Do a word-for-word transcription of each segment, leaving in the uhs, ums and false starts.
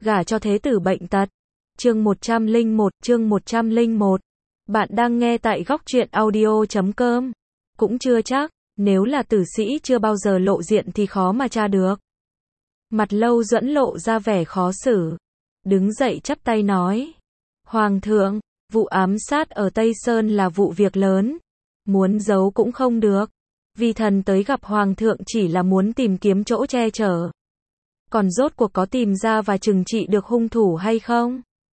gả cho thế tử bệnh tật. Chương một trăm lẻ một, chương một trăm lẻ một. Bạn đang nghe tại góc truyện audio chấm com. Cũng chưa chắc, nếu là tử sĩ chưa bao giờ lộ diện thì khó mà tra được. Mặt Lâu Duẫn lộ ra vẻ khó xử. Đứng dậy chắp tay nói. Hoàng thượng, vụ ám sát ở Tây Sơn là vụ việc lớn. Muốn giấu cũng không được. Vi thần tới gặp Hoàng thượng chỉ là muốn tìm kiếm chỗ che chở. Còn rốt cuộc có tìm ra và trừng trị được hung thủ hay không?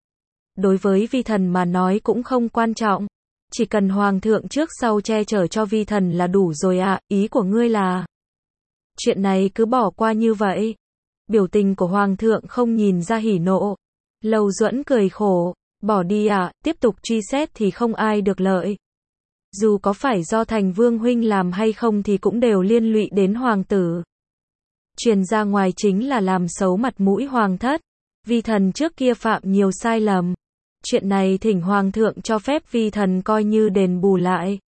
Đối với vi thần mà nói cũng không quan trọng. Chỉ cần Hoàng thượng trước sau che chở cho vi thần là đủ rồi ạ, à, ý của ngươi là. Chuyện này cứ bỏ qua như vậy. Biểu tình của Hoàng thượng không nhìn ra hỉ nộ. Lâu Duẫn cười khổ, bỏ đi ạ, à, tiếp tục truy xét thì không ai được lợi. Dù có phải do Thành Vương huynh làm hay không thì cũng đều liên lụy đến hoàng tử. Truyền ra ngoài chính là làm xấu mặt mũi hoàng thất. Vi thần trước kia phạm nhiều sai lầm. Chuyện này thỉnh hoàng thượng cho phép vi thần coi như đền bù lại.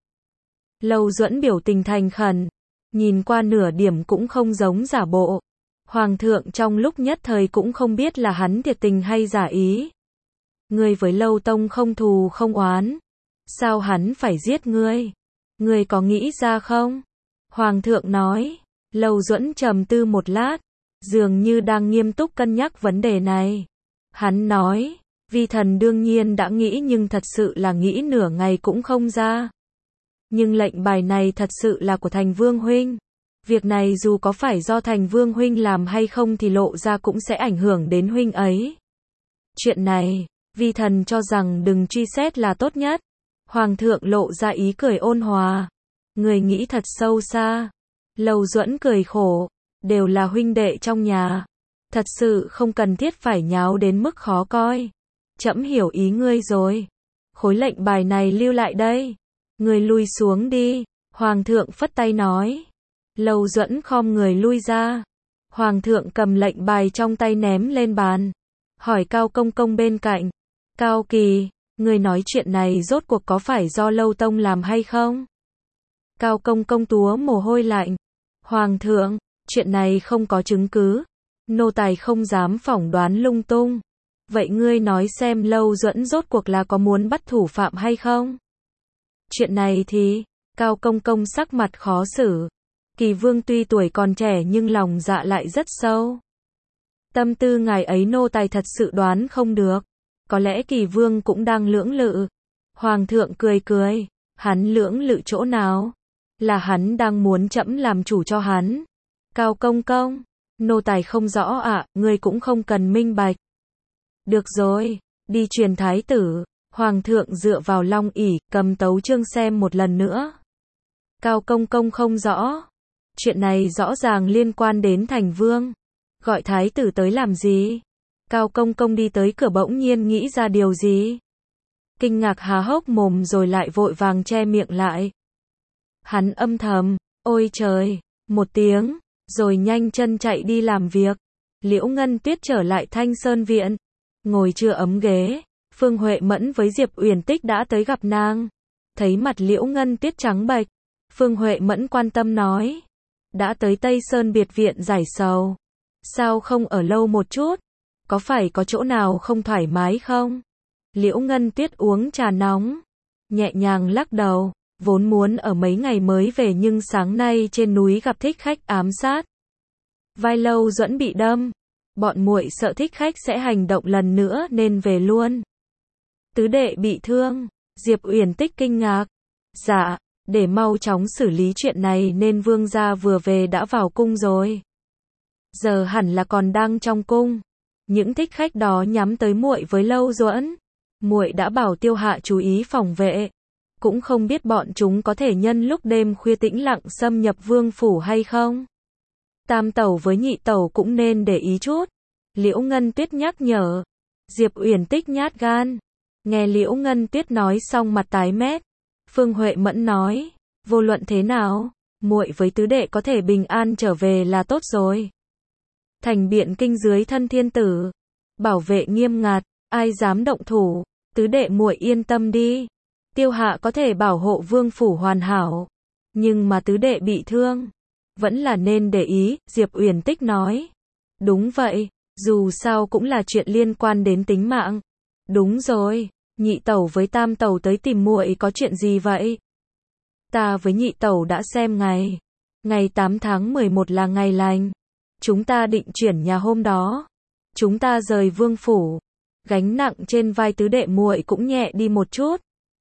Lâu Duẫn biểu tình thành khẩn, nhìn qua nửa điểm cũng không giống giả bộ. Hoàng thượng trong lúc nhất thời cũng không biết là hắn thiệt tình hay giả ý. Ngươi với Lâu Tông không thù không oán. Sao hắn phải giết ngươi? Ngươi có nghĩ ra không? Hoàng thượng nói. Lâu Duẫn trầm tư một lát, dường như đang nghiêm túc cân nhắc vấn đề này. Hắn nói, vi thần đương nhiên đã nghĩ nhưng thật sự là nghĩ nửa ngày cũng không ra. Nhưng lệnh bài này thật sự là của Thành Vương huynh. Việc này dù có phải do Thành Vương huynh làm hay không thì lộ ra cũng sẽ ảnh hưởng đến huynh ấy. Chuyện này, vi thần cho rằng đừng truy xét là tốt nhất. Hoàng thượng lộ ra ý cười ôn hòa. Người nghĩ thật sâu xa. Lâu Duẫn cười khổ. Đều là huynh đệ trong nhà. Thật sự không cần thiết phải nháo đến mức khó coi. Trẫm hiểu ý ngươi rồi. Khối lệnh bài này lưu lại đây. Ngươi lui xuống đi. Hoàng thượng phất tay nói. Lâu Duẫn khom người lui ra. Hoàng thượng cầm lệnh bài trong tay ném lên bàn. Hỏi Cao Công Công bên cạnh. Cao Kỳ, ngươi nói chuyện này rốt cuộc có phải do Lâu Tông làm hay không? Cao Công Công túa mồ hôi lạnh. Hoàng thượng, chuyện này không có chứng cứ. Nô tài không dám phỏng đoán lung tung. Vậy ngươi nói xem Lâu Duẫn rốt cuộc là có muốn bắt thủ phạm hay không? Chuyện này thì, Cao Công Công sắc mặt khó xử. Kỳ Vương tuy tuổi còn trẻ nhưng lòng dạ lại rất sâu. Tâm tư ngài ấy nô tài thật sự đoán không được. Có lẽ Kỳ Vương cũng đang lưỡng lự. Hoàng thượng cười cười. Hắn lưỡng lự chỗ nào? Là hắn đang muốn trẫm làm chủ cho hắn. Cao Công Công, nô tài không rõ ạ, à, ngươi cũng không cần minh bạch. Được rồi, đi truyền thái tử. Hoàng thượng dựa vào long ỷ, cầm tấu chương xem một lần nữa. Cao Công Công không rõ. Chuyện này rõ ràng liên quan đến Thành Vương. Gọi thái tử tới làm gì? Cao Công Công đi tới cửa bỗng nhiên nghĩ ra điều gì. Kinh ngạc há hốc mồm rồi lại vội vàng che miệng lại. Hắn âm thầm, ôi trời, một tiếng, rồi nhanh chân chạy đi làm việc. Liễu Ngân Tuyết trở lại Thanh Sơn Viện. Ngồi chưa ấm ghế, Phương Huệ Mẫn với Diệp Uyển Tích đã tới gặp nàng. Thấy mặt Liễu Ngân Tuyết trắng bệch, Phương Huệ Mẫn quan tâm nói. Đã tới Tây Sơn biệt viện giải sầu. Sao không ở lâu một chút? Có phải có chỗ nào không thoải mái không? Liễu Ngân Tuyết uống trà nóng, nhẹ nhàng lắc đầu, vốn muốn ở mấy ngày mới về nhưng sáng nay trên núi gặp thích khách ám sát. Vai Lâu Duẫn bị đâm, bọn muội sợ thích khách sẽ hành động lần nữa nên về luôn. Tứ đệ bị thương, Diệp Uyển Tích kinh ngạc. Dạ, để mau chóng xử lý chuyện này nên vương gia vừa về đã vào cung rồi. Giờ hẳn là còn đang trong cung. Những thích khách đó nhắm tới muội với Lâu Duẫn. Muội đã bảo Tiêu Hạ chú ý phòng vệ. Cũng không biết bọn chúng có thể nhân lúc đêm khuya tĩnh lặng xâm nhập vương phủ hay không. Tam tẩu với nhị tẩu cũng nên để ý chút. Liễu Ngân Tuyết nhắc nhở. Diệp Uyển Tích nhát gan. Nghe Liễu Ngân Tuyết nói xong mặt tái mét. Phương Huệ Mẫn nói. Vô luận thế nào, muội với tứ đệ có thể bình an trở về là tốt rồi. Thành Biện Kinh dưới thân thiên tử. Bảo vệ nghiêm ngặt, ai dám động thủ. Tứ đệ muội yên tâm đi. Tiêu Hạ có thể bảo hộ vương phủ hoàn hảo. Nhưng mà tứ đệ bị thương. Vẫn là nên để ý, Diệp Uyển Tích nói. Đúng vậy, Dù sao cũng là chuyện liên quan đến tính mạng. Đúng rồi, nhị tẩu với tam tẩu tới tìm muội có chuyện gì vậy? Ta với nhị tẩu đã xem ngày. Ngày tám tháng mười một là ngày lành. Chúng ta định chuyển nhà hôm đó. Chúng ta rời vương phủ. Gánh nặng trên vai tứ đệ muội cũng nhẹ đi một chút.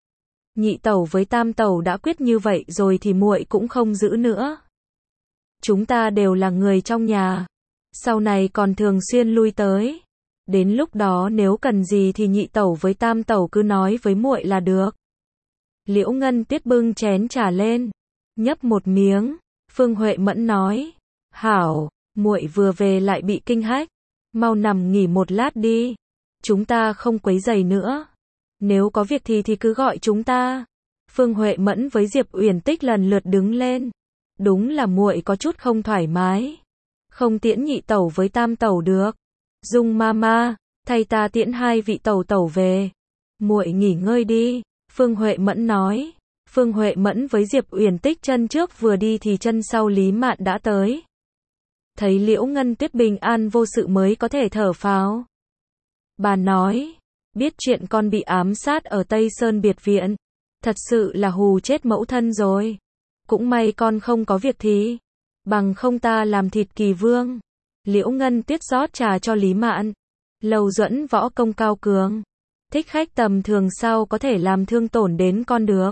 Nhị tẩu với tam tẩu đã quyết như vậy rồi thì muội cũng không giữ nữa. Chúng ta đều là người trong nhà. Sau này còn thường xuyên lui tới. Đến lúc đó nếu cần gì thì nhị tẩu với tam tẩu cứ nói với muội là được. Liễu Ngân Tuyết bưng chén trà lên, nhấp một miếng. Phương Huệ Mẫn nói, hảo, muội vừa về lại bị kinh hách, mau nằm nghỉ một lát đi, chúng ta không quấy rầy nữa. Nếu có việc thì thì cứ gọi chúng ta. Phương Huệ Mẫn với Diệp Uyển Tích lần lượt đứng lên. Đúng là muội có chút không thoải mái, không tiễn nhị tẩu với tam tẩu được. Dung mama, thay ta tiễn hai vị tẩu tẩu về. Muội nghỉ ngơi đi, Phương Huệ Mẫn nói. Phương Huệ Mẫn với Diệp Uyển Tích chân trước vừa đi thì chân sau Lý Mạn đã tới. Thấy Liễu Ngân Tuyết bình an vô sự mới có thể thở phào. Bà nói, biết chuyện con bị ám sát ở Tây Sơn biệt viện, thật sự là hù chết mẫu thân rồi. Cũng may con không có việc thì, bằng không ta làm thịt Kỳ Vương. Liễu Ngân Tuyết rót trà cho Lý Mạn. Lầu Duẫn võ công cao cường, thích khách tầm thường sao có thể làm thương tổn đến con được.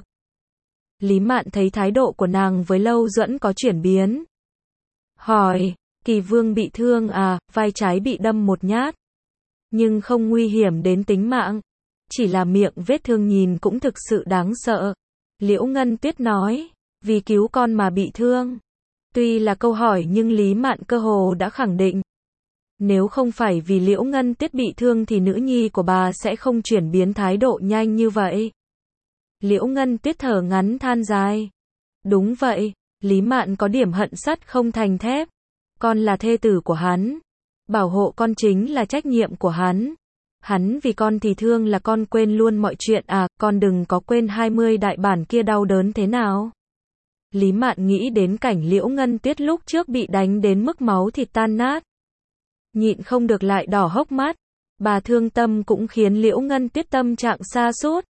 Lý Mạn thấy thái độ của nàng với Lâu Duẫn có chuyển biến. Hỏi, Kỳ Vương bị thương à, vai trái bị đâm một nhát. Nhưng không nguy hiểm đến tính mạng. Chỉ là miệng vết thương nhìn cũng thực sự đáng sợ. Liễu Ngân Tuyết nói, vì cứu con mà bị thương. Tuy là câu hỏi nhưng Lý Mạn cơ hồ đã khẳng định. Nếu không phải vì Liễu Ngân Tuyết bị thương thì nữ nhi của bà sẽ không chuyển biến thái độ nhanh như vậy. Liễu Ngân Tuyết thở ngắn than dài. Đúng vậy, Lý Mạn có điểm hận sắt không thành thép. Con là thê tử của hắn. Bảo hộ con chính là trách nhiệm của hắn. Hắn vì con thì thương là con quên luôn mọi chuyện à, con đừng có quên hai mươi đại bản kia đau đớn thế nào. Lý Mạn nghĩ đến cảnh Liễu Ngân Tuyết lúc trước bị đánh đến mức máu thịt tan nát. Nhịn không được lại đỏ hốc mắt. Bà thương tâm cũng khiến Liễu Ngân Tuyết tâm trạng sa sút.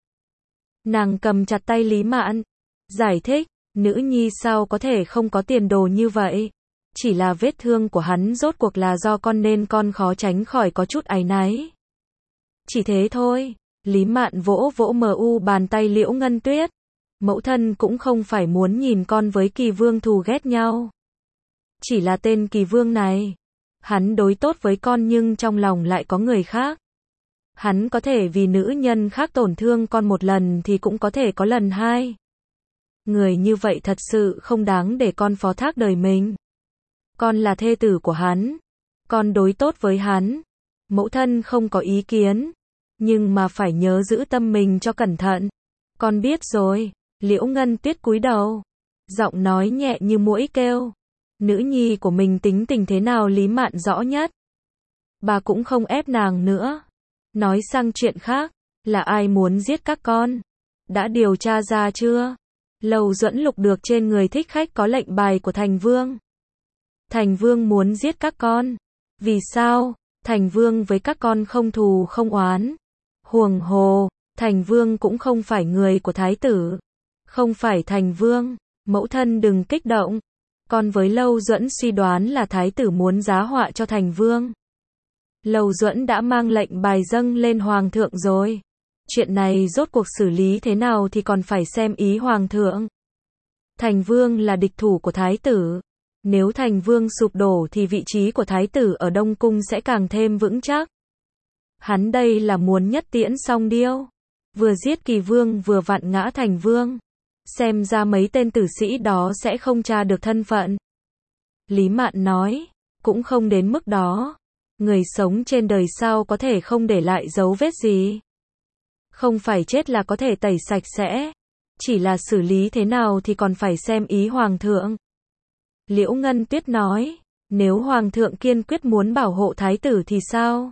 Nàng cầm chặt tay Lý Mạn, giải thích, nữ nhi sao có thể không có tiền đồ như vậy. Chỉ là vết thương của hắn rốt cuộc là do con nên con khó tránh khỏi có chút áy náy. Chỉ thế thôi. Lý Mạn vỗ vỗ mờ u bàn tay Liễu Ngân Tuyết. Mẫu thân cũng không phải muốn nhìn con với Kỳ Vương thù ghét nhau. Chỉ là tên Kỳ Vương này, hắn đối tốt với con nhưng trong lòng lại có người khác. Hắn có thể vì nữ nhân khác tổn thương con một lần thì cũng có thể có lần hai. Người như vậy thật sự không đáng để con phó thác đời mình. Con là thê tử của hắn. Con đối tốt với hắn. Mẫu thân không có ý kiến. Nhưng mà phải nhớ giữ tâm mình cho cẩn thận. Con biết rồi. Liễu Ngân Tuyết cúi đầu. Giọng nói nhẹ như muỗi kêu. Nữ nhi của mình tính tình thế nào Lý Mạn rõ nhất. Bà cũng không ép nàng nữa. Nói sang chuyện khác. Là ai muốn giết các con? Đã điều tra ra chưa? Lầu Duẫn lục được trên người thích khách có lệnh bài của Thành Vương. Thành Vương muốn giết các con. Vì sao? Thành Vương với các con không thù không oán. Huồng hồ, Thành Vương cũng không phải người của Thái tử. Không phải Thành Vương. Mẫu thân đừng kích động. Con với Lâu Duẫn suy đoán là Thái tử muốn giá họa cho Thành Vương. Lầu Duẫn đã mang lệnh bài dâng lên Hoàng thượng rồi. Chuyện này rốt cuộc xử lý thế nào thì còn phải xem ý Hoàng thượng. Thành Vương là địch thủ của Thái tử. Nếu Thành Vương sụp đổ thì vị trí của Thái tử ở Đông Cung sẽ càng thêm vững chắc. Hắn đây là muốn nhất tiễn song điêu. Vừa giết Kỳ Vương vừa vặn ngã Thành Vương. Xem ra mấy tên tử sĩ đó sẽ không tra được thân phận. Lý Mạn nói, cũng không đến mức đó. Người sống trên đời sao có thể không để lại dấu vết gì. Không phải chết là có thể tẩy sạch sẽ. Chỉ là xử lý thế nào thì còn phải xem ý Hoàng thượng. Liễu Ngân Tuyết nói, nếu Hoàng thượng kiên quyết muốn bảo hộ Thái tử thì sao?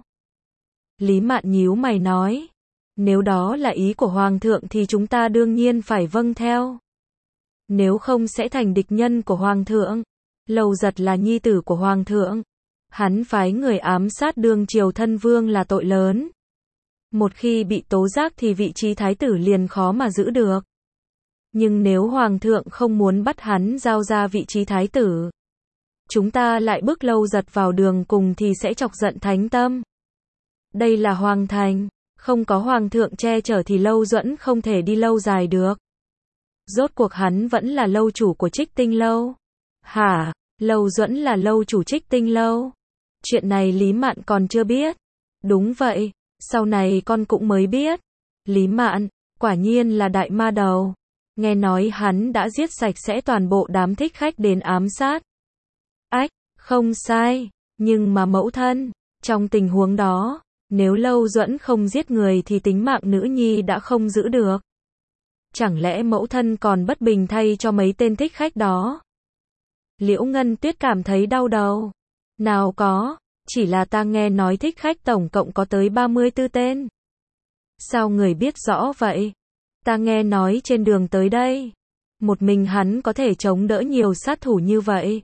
Lý Mạn nhíu mày nói, nếu đó là ý của Hoàng thượng thì chúng ta đương nhiên phải vâng theo. Nếu không sẽ thành địch nhân của Hoàng thượng. Lầu Giật là nhi tử của Hoàng thượng. Hắn phái người ám sát đương triều thân vương là tội lớn. Một khi bị tố giác thì vị trí thái tử liền khó mà giữ được. Nhưng nếu hoàng thượng không muốn bắt hắn giao ra vị trí thái tử, chúng ta lại bước Lâu Giật vào đường cùng thì sẽ chọc giận thánh tâm. Đây là hoàng thành, không có hoàng thượng che chở thì Lâu Duẫn không thể đi lâu dài được. Rốt cuộc hắn vẫn là lâu chủ của Trích Tinh Lâu. Hả? Lâu Duẫn là lâu chủ Trích Tinh Lâu? Chuyện này Lý Mạn còn chưa biết. Đúng vậy, sau này con cũng mới biết. Lý Mạn, quả nhiên là đại ma đầu. Nghe nói hắn đã giết sạch sẽ toàn bộ đám thích khách đến ám sát. Ách, không sai, nhưng mà mẫu thân, trong tình huống đó, nếu Lâu Duẫn không giết người thì tính mạng nữ nhi đã không giữ được. Chẳng lẽ mẫu thân còn bất bình thay cho mấy tên thích khách đó? Liễu Ngân Tuyết cảm thấy đau đầu. Nào có, chỉ là ta nghe nói thích khách tổng cộng có tới ba mươi tư tên. Sao người biết rõ vậy? Ta nghe nói trên đường tới đây, một mình hắn có thể chống đỡ nhiều sát thủ như vậy.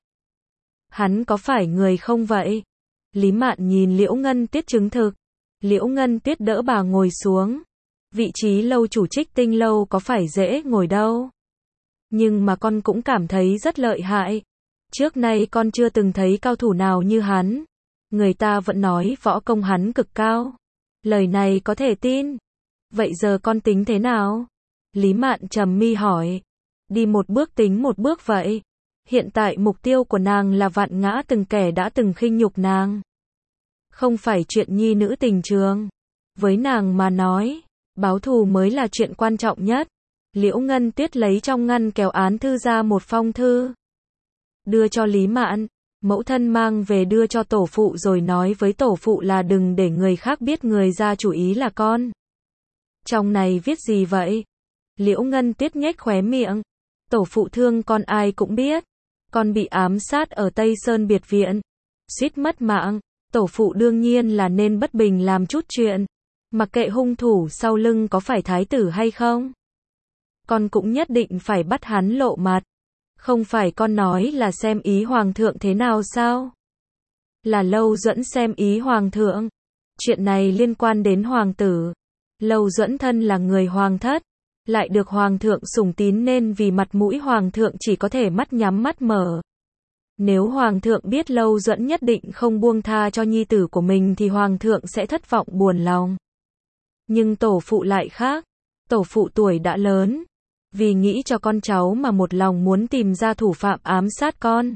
Hắn có phải người không vậy? Lý Mạn nhìn Liễu Ngân Tuyết chứng thực. Liễu Ngân Tuyết đỡ bà ngồi xuống. Vị trí lâu chủ Trích Tinh Lâu có phải dễ ngồi đâu. Nhưng mà con cũng cảm thấy rất lợi hại. Trước nay con chưa từng thấy cao thủ nào như hắn. Người ta vẫn nói võ công hắn cực cao. Lời này có thể tin. Vậy giờ con tính thế nào? Lý Mạn trầm mi hỏi. Đi một bước tính một bước vậy. Hiện tại mục tiêu của nàng là vạn ngã từng kẻ đã từng khinh nhục nàng. Không phải chuyện nhi nữ tình trường. Với nàng mà nói, báo thù mới là chuyện quan trọng nhất. Liễu Ngân Tuyết lấy trong ngăn kéo án thư ra một phong thư. Đưa cho Lý Mạn. Mẫu thân mang về đưa cho tổ phụ rồi nói với tổ phụ là đừng để người khác biết người ra chủ ý là con. Trong này viết gì vậy? Liễu Ngân Tuyết nhếch khóe miệng. Tổ phụ thương con ai cũng biết. Con bị ám sát ở Tây Sơn biệt viện. Suýt mất mạng. Tổ phụ đương nhiên là nên bất bình làm chút chuyện. Mặc kệ hung thủ sau lưng có phải thái tử hay không. Con cũng nhất định phải bắt hắn lộ mặt. Không phải con nói là xem ý hoàng thượng thế nào sao? Là Lâu Duẫn xem ý hoàng thượng. Chuyện này liên quan đến hoàng tử. Lâu Duẫn thân là người hoàng thất, lại được hoàng thượng sủng tín nên vì mặt mũi hoàng thượng chỉ có thể mắt nhắm mắt mở. Nếu hoàng thượng biết Lâu Duẫn nhất định không buông tha cho nhi tử của mình thì hoàng thượng sẽ thất vọng buồn lòng. Nhưng tổ phụ lại khác. Tổ phụ tuổi đã lớn. Vì nghĩ cho con cháu mà một lòng muốn tìm ra thủ phạm ám sát con.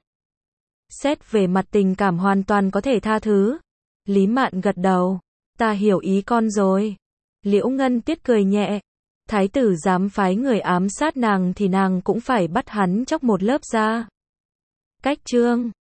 Xét về mặt tình cảm hoàn toàn có thể tha thứ. Lý Mạn gật đầu. Ta hiểu ý con rồi. Liễu Ngân Tuyết cười nhẹ. Thái tử dám phái người ám sát nàng thì nàng cũng phải bắt hắn chóc một lớp da. Cách chương